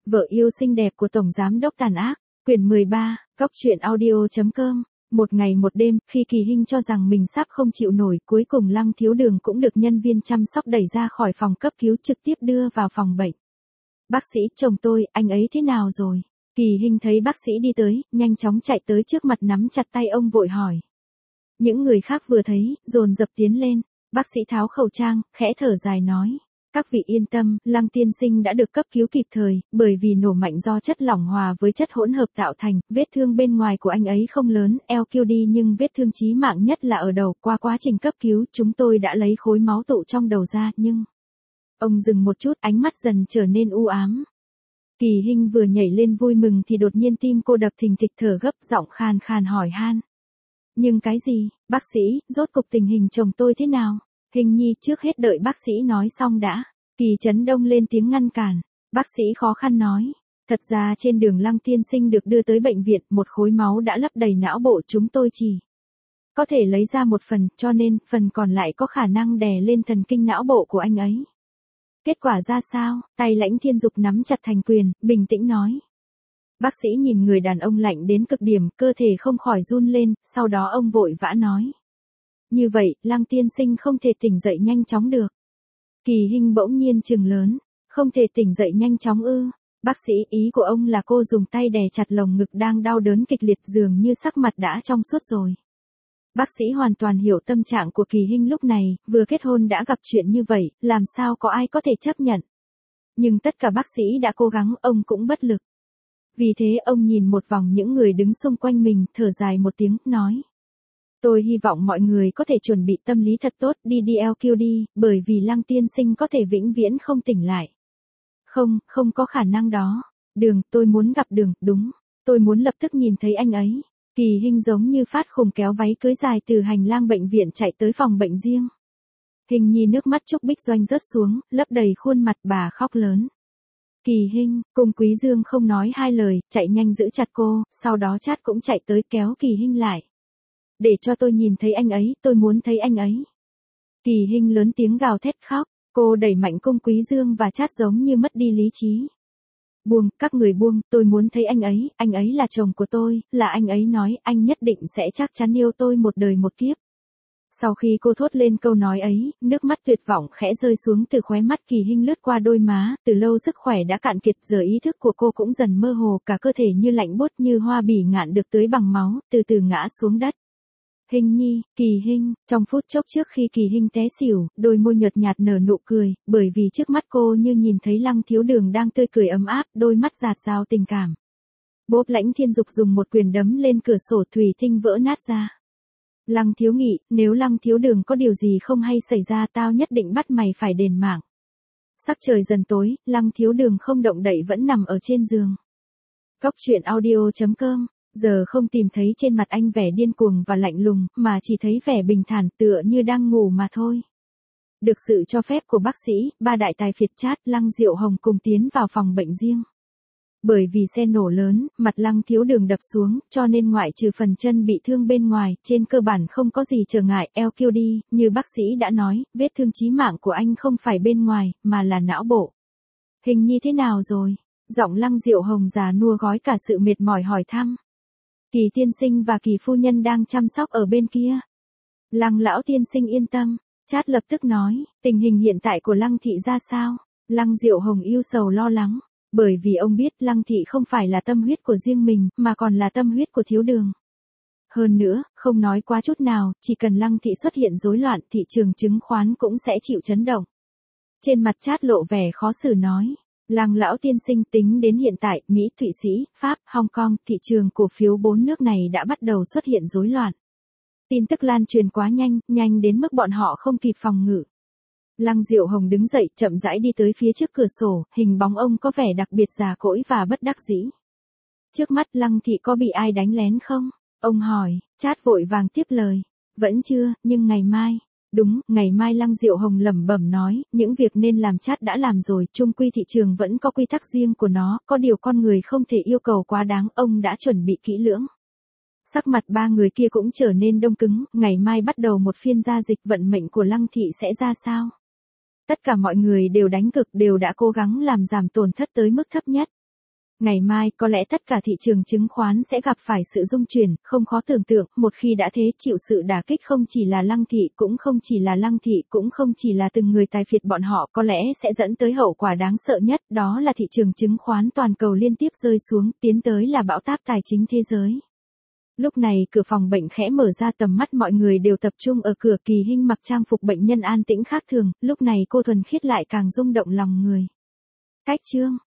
Vợ yêu xinh đẹp của Tổng Giám đốc tàn ác, quyển 13, Cóc truyện audio.com. Một ngày một đêm, khi Kỳ Hinh cho rằng mình sắp không chịu nổi, cuối cùng Lăng Thiếu Đường cũng được nhân viên chăm sóc đẩy ra khỏi phòng cấp cứu trực tiếp đưa vào phòng bệnh. Bác sĩ, chồng tôi, anh ấy thế nào rồi? Kỳ Hinh thấy bác sĩ đi tới, nhanh chóng chạy tới trước mặt nắm chặt tay ông vội hỏi. Những người khác vừa thấy, dồn dập tiến lên, bác sĩ tháo khẩu trang, khẽ thở dài nói. Các vị yên tâm, Lăng tiên sinh đã được cấp cứu kịp thời, bởi vì nổ mạnh do chất lỏng hòa với chất hỗn hợp tạo thành, vết thương bên ngoài của anh ấy không lớn, eo kiêu đi nhưng vết thương chí mạng nhất là ở đầu, qua quá trình cấp cứu chúng tôi đã lấy khối máu tụ trong đầu ra, nhưng... Ông dừng một chút, ánh mắt dần trở nên u ám. Kỳ Hinh vừa nhảy lên vui mừng thì đột nhiên tim cô đập thình thịch thở gấp, giọng khàn khàn hỏi han. Nhưng cái gì, bác sĩ, rốt cục tình hình chồng tôi thế nào? Hình nhi, trước hết đợi bác sĩ nói xong đã. Kỳ Chấn Đông lên tiếng ngăn cản. Bác sĩ khó khăn nói. Thật ra trên đường Lăng tiên sinh được đưa tới bệnh viện, một khối máu đã lấp đầy não bộ, chúng tôi chỉ có thể lấy ra một phần, cho nên phần còn lại có khả năng đè lên thần kinh não bộ của anh ấy. Kết quả ra sao? Tay Lãnh Thiên Dục nắm chặt thành quyền, bình tĩnh nói. Bác sĩ nhìn người đàn ông lạnh đến cực điểm, cơ thể không khỏi run lên, sau đó ông vội vã nói. Như vậy, Lăng tiên sinh không thể tỉnh dậy nhanh chóng được. Kỳ Hinh bỗng nhiên trừng lớn, không thể tỉnh dậy nhanh chóng ư? Bác sĩ, ý của ông là cô dùng tay đè chặt lồng ngực đang đau đớn kịch liệt, dường như sắc mặt đã trong suốt rồi. Bác sĩ hoàn toàn hiểu tâm trạng của Kỳ Hinh lúc này, vừa kết hôn đã gặp chuyện như vậy, làm sao có ai có thể chấp nhận. Nhưng tất cả bác sĩ đã cố gắng, ông cũng bất lực. Vì thế ông nhìn một vòng những người đứng xung quanh mình, thở dài một tiếng, nói. Tôi hy vọng mọi người có thể chuẩn bị tâm lý thật tốt, đi DLQ đi, bởi vì Lăng tiên sinh có thể vĩnh viễn không tỉnh lại. Không có khả năng đó. Đường, tôi muốn gặp Đường, đúng. Tôi muốn lập tức nhìn thấy anh ấy. Kỳ Hinh giống như phát khùng kéo váy cưới dài từ hành lang bệnh viện chạy tới phòng bệnh riêng. Hình nhi nước mắt Trúc Bích Doanh rớt xuống, lấp đầy khuôn mặt, bà khóc lớn. Kỳ Hinh, Cung Quý Dương không nói hai lời, chạy nhanh giữ chặt cô, sau đó Chát cũng chạy tới kéo Kỳ Hinh lại. Để cho tôi nhìn thấy anh ấy, tôi muốn thấy anh ấy. Kỳ Hinh lớn tiếng gào thét khóc, cô đẩy mạnh Cung Quý Dương và Chát giống như mất đi lý trí. Buông, các người buông, tôi muốn thấy anh ấy là chồng của tôi, là anh ấy nói, anh nhất định sẽ chắc chắn yêu tôi một đời một kiếp. Sau khi cô thốt lên câu nói ấy, nước mắt tuyệt vọng khẽ rơi xuống từ khóe mắt Kỳ Hinh lướt qua đôi má, từ lâu sức khỏe đã cạn kiệt, giờ ý thức của cô cũng dần mơ hồ, cả cơ thể như lạnh buốt như hoa bỉ ngạn được tưới bằng máu, từ từ ngã xuống đất. Hinh nhi, Kỳ Hinh, trong phút chốc trước khi Kỳ Hinh té xỉu, đôi môi nhợt nhạt nở nụ cười, bởi vì trước mắt cô như nhìn thấy Lăng Thiếu Đường đang tươi cười ấm áp, đôi mắt rạt rào tình cảm. Bốp Lãnh Thiên Dục dùng một quyền đấm lên cửa sổ thủy tinh vỡ nát ra. Lăng Thiếu Nghị, nếu Lăng Thiếu Đường có điều gì không hay xảy ra tao nhất định bắt mày phải đền mạng. Sắc trời dần tối, Lăng Thiếu Đường không động đậy vẫn nằm ở trên giường. Cóc truyện audio.com. Giờ không tìm thấy trên mặt anh vẻ điên cuồng và lạnh lùng, mà chỉ thấy vẻ bình thản tựa như đang ngủ mà thôi. Được sự cho phép của bác sĩ, ba đại tài phiệt Chát, Lăng Diệu Hồng cùng tiến vào phòng bệnh riêng. Bởi vì xe nổ lớn, mặt Lăng Thiếu Đường đập xuống, cho nên ngoại trừ phần chân bị thương bên ngoài, trên cơ bản không có gì trở ngại, eo kiêu đi, như bác sĩ đã nói, vết thương chí mạng của anh không phải bên ngoài, mà là não bộ. Hình như thế nào rồi? Giọng Lăng Diệu Hồng già nua gói cả sự mệt mỏi hỏi thăm. Kỳ tiên sinh và Kỳ phu nhân đang chăm sóc ở bên kia. Lăng lão tiên sinh yên tâm, Chát lập tức nói, tình hình hiện tại của Lăng thị ra sao? Lăng Diệu Hồng ưu sầu lo lắng, bởi vì ông biết Lăng thị không phải là tâm huyết của riêng mình, mà còn là tâm huyết của Thiếu Đường. Hơn nữa, không nói quá chút nào, chỉ cần Lăng thị xuất hiện rối loạn, thị trường chứng khoán cũng sẽ chịu chấn động. Trên mặt Chát lộ vẻ khó xử nói. Lăng lão tiên sinh, tính đến hiện tại, Mỹ, Thụy Sĩ, Pháp, Hong Kong, thị trường cổ phiếu 4 nước này đã bắt đầu xuất hiện rối loạn. Tin tức lan truyền quá nhanh đến mức bọn họ không kịp phòng ngự. Lăng Diệu Hồng đứng dậy, chậm rãi đi tới phía trước cửa sổ, hình bóng ông có vẻ đặc biệt già cỗi và bất đắc dĩ. Trước mắt Lăng thị có bị ai đánh lén không? Ông hỏi, Chát vội vàng tiếp lời. Vẫn chưa, nhưng ngày mai. Đúng, ngày mai Lăng Diệu Hồng lẩm bẩm nói, những việc nên làm Chát đã làm rồi, chung quy thị trường vẫn có quy tắc riêng của nó, có điều con người không thể yêu cầu quá đáng, ông đã chuẩn bị kỹ lưỡng. Sắc mặt ba người kia cũng trở nên đông cứng, ngày mai bắt đầu một phiên giao dịch, vận mệnh của Lăng thị sẽ ra sao? Tất cả mọi người đều đánh cực, đều đã cố gắng làm giảm tổn thất tới mức thấp nhất. Ngày mai có lẽ tất cả thị trường chứng khoán sẽ gặp phải sự rung chuyển, không khó tưởng tượng, một khi đã thế chịu sự đả kích không chỉ là Lăng Thị cũng không chỉ là Lăng Thị cũng không chỉ là từng người tài phiệt bọn họ có lẽ sẽ dẫn tới hậu quả đáng sợ nhất, đó là thị trường chứng khoán toàn cầu liên tiếp rơi xuống, tiến tới là bão táp tài chính thế giới. Lúc này cửa phòng bệnh khẽ mở ra, tầm mắt mọi người đều tập trung ở cửa. Kỳ Hinh mặc trang phục bệnh nhân an tĩnh khác thường, lúc này cô thuần khiết lại càng rung động lòng người. Cách chương